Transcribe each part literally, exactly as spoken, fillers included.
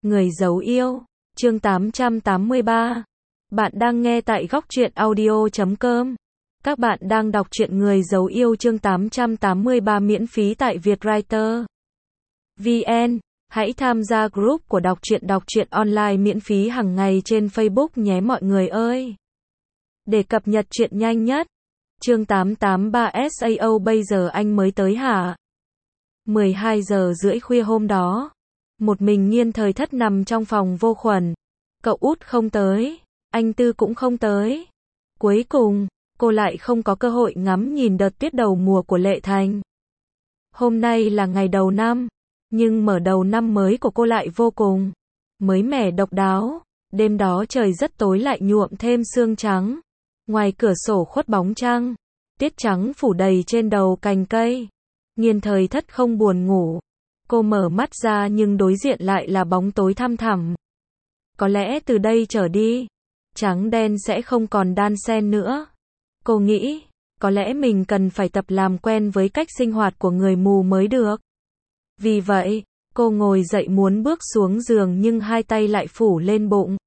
Người giấu yêu, chương tám trăm tám mươi ba. Bạn đang nghe tại góc truyện audio chấm com. Các bạn đang đọc truyện Người giấu yêu chương tám trăm tám mươi ba miễn phí tại Vietwriter chấm vn. Hãy tham gia group của đọc truyện đọc truyện online miễn phí hàng ngày trên Facebook nhé mọi người ơi. Để cập nhật truyện nhanh nhất. Chương tám trăm tám mươi ba sao bây giờ anh mới tới hả? mười hai giờ rưỡi khuya hôm đó. Một mình Nghiên Thời Thất nằm trong phòng vô khuẩn. Cậu út không tới. Anh Tư cũng không tới. Cuối cùng, cô lại không có cơ hội ngắm nhìn đợt tuyết đầu mùa của Lệ Thành. Hôm nay là ngày đầu năm. Nhưng mở đầu năm mới của cô lại vô cùng mới mẻ độc đáo. Đêm đó trời rất tối lại nhuộm thêm sương trắng. Ngoài cửa sổ khuất bóng trăng. Tuyết trắng phủ đầy trên đầu cành cây. Nghiên Thời Thất không buồn ngủ. Cô mở mắt ra nhưng đối diện lại là bóng tối thăm thẳm. Có lẽ từ đây trở đi, trắng đen sẽ không còn đan xen nữa. Cô nghĩ, có lẽ mình cần phải tập làm quen với cách sinh hoạt của người mù mới được. Vì vậy, cô ngồi dậy muốn bước xuống giường nhưng hai tay lại phủ lên bụng.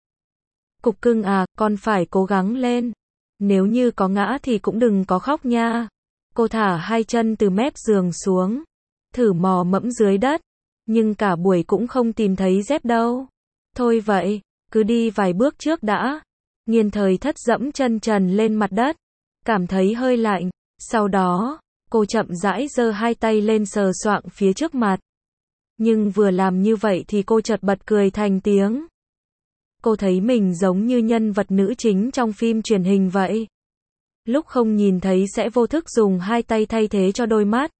Cục cưng à, con phải cố gắng lên. Nếu như có ngã thì cũng đừng có khóc nha. Cô thả hai chân từ mép giường xuống. Thử mò mẫm dưới đất, nhưng cả buổi cũng không tìm thấy dép đâu. Thôi vậy, cứ đi vài bước trước đã. Nghiên Thời Thất dẫm chân trần lên mặt đất, cảm thấy hơi lạnh. Sau đó, cô chậm rãi giơ hai tay lên sờ soạng phía trước mặt. Nhưng vừa làm như vậy thì cô chợt bật cười thành tiếng. Cô thấy mình giống như nhân vật nữ chính trong phim truyền hình vậy. Lúc không nhìn thấy sẽ vô thức dùng hai tay thay thế cho đôi mắt.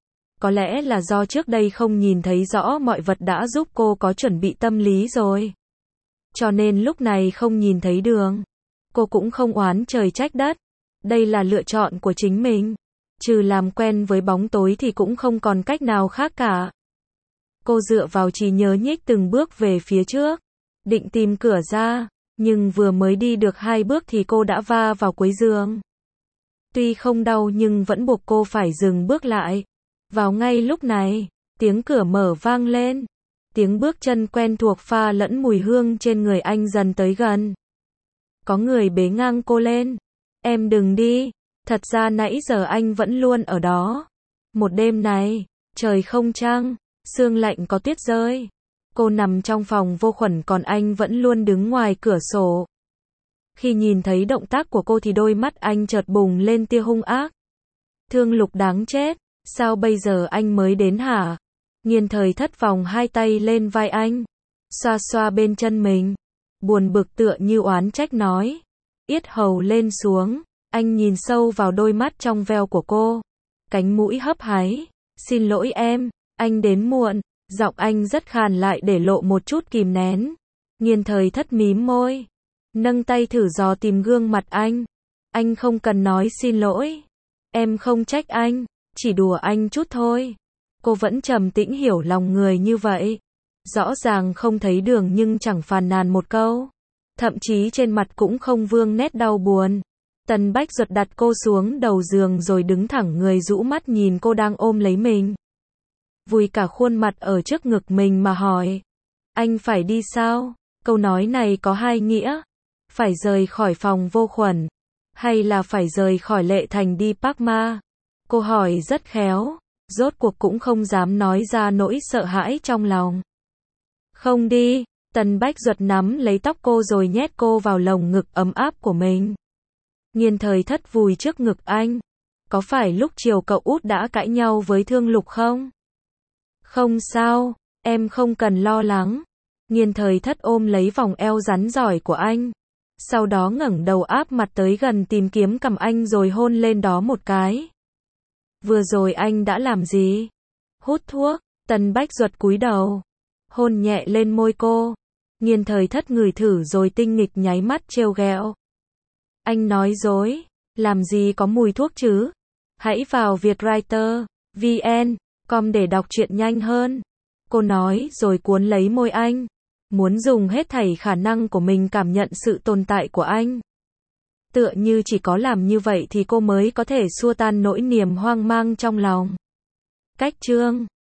Có lẽ là do trước đây không nhìn thấy rõ mọi vật đã giúp cô có chuẩn bị tâm lý rồi. Cho nên lúc này không nhìn thấy đường. Cô cũng không oán trời trách đất. Đây là lựa chọn của chính mình. Trừ làm quen với bóng tối thì cũng không còn cách nào khác cả. Cô dựa vào trí nhớ nhích từng bước về phía trước. Định tìm cửa ra. Nhưng vừa mới đi được hai bước thì cô đã va vào cuối giường. Tuy không đau nhưng vẫn buộc cô phải dừng bước lại. Vào ngay lúc này, tiếng cửa mở vang lên. Tiếng bước chân quen thuộc pha lẫn mùi hương trên người anh dần tới gần. Có người bế ngang cô lên. Em đừng đi. Thật ra nãy giờ anh vẫn luôn ở đó. Một đêm này, trời không trăng, sương lạnh có tuyết rơi. Cô nằm trong phòng vô khuẩn còn anh vẫn luôn đứng ngoài cửa sổ. Khi nhìn thấy động tác của cô thì đôi mắt anh chợt bùng lên tia hung ác. Thương Lục đáng chết. Sao bây giờ anh mới đến hả? Nghiên Thời Thất vòng hai tay lên vai anh. Xoa xoa bên chân mình. Buồn bực tựa như oán trách nói. Yết hầu lên xuống. Anh nhìn sâu vào đôi mắt trong veo của cô. Cánh mũi hấp háy. Xin lỗi em, anh đến muộn. Giọng anh rất khàn lại để lộ một chút kìm nén. Nghiên Thời Thất mím môi. Nâng tay thử dò tìm gương mặt anh. Anh không cần nói xin lỗi. Em không trách anh. Chỉ đùa anh chút thôi. Cô vẫn trầm tĩnh hiểu lòng người như vậy. Rõ ràng không thấy đường nhưng chẳng phàn nàn một câu. Thậm chí trên mặt cũng không vương nét đau buồn. Tần Bách Duật đặt cô xuống đầu giường rồi đứng thẳng người rũ mắt nhìn cô đang ôm lấy mình. Vùi cả khuôn mặt ở trước ngực mình mà hỏi. Anh phải đi sao? Câu nói này có hai nghĩa. Phải rời khỏi phòng vô khuẩn. Hay là phải rời khỏi Lệ Thành đi Park Ma? Cô hỏi rất khéo, rốt cuộc cũng không dám nói ra nỗi sợ hãi trong lòng. Không đi, Tần Bách Duật nắm lấy tóc cô rồi nhét cô vào lồng ngực ấm áp của mình. Nghiên Thời Thất vùi trước ngực anh. Có phải lúc chiều cậu út đã cãi nhau với Thương Lục không? Không sao, em không cần lo lắng. Nghiên Thời Thất ôm lấy vòng eo rắn giỏi của anh. Sau đó ngẩng đầu áp mặt tới gần tìm kiếm cằm anh rồi hôn lên đó một cái. Vừa rồi anh đã làm gì? Hút thuốc. Tần Bách Duật cúi đầu. Hôn nhẹ lên môi cô. Nghiên Thời Thất ngửi thử rồi tinh nghịch nháy mắt trêu ghẹo. Anh nói dối. Làm gì có mùi thuốc chứ? Hãy vào Vietwriter chấm vn com để đọc truyện nhanh hơn. Cô nói rồi cuốn lấy môi anh. Muốn dùng hết thảy khả năng của mình cảm nhận sự tồn tại của anh. Tựa như chỉ có làm như vậy thì cô mới có thể xua tan nỗi niềm hoang mang trong lòng. Cách chương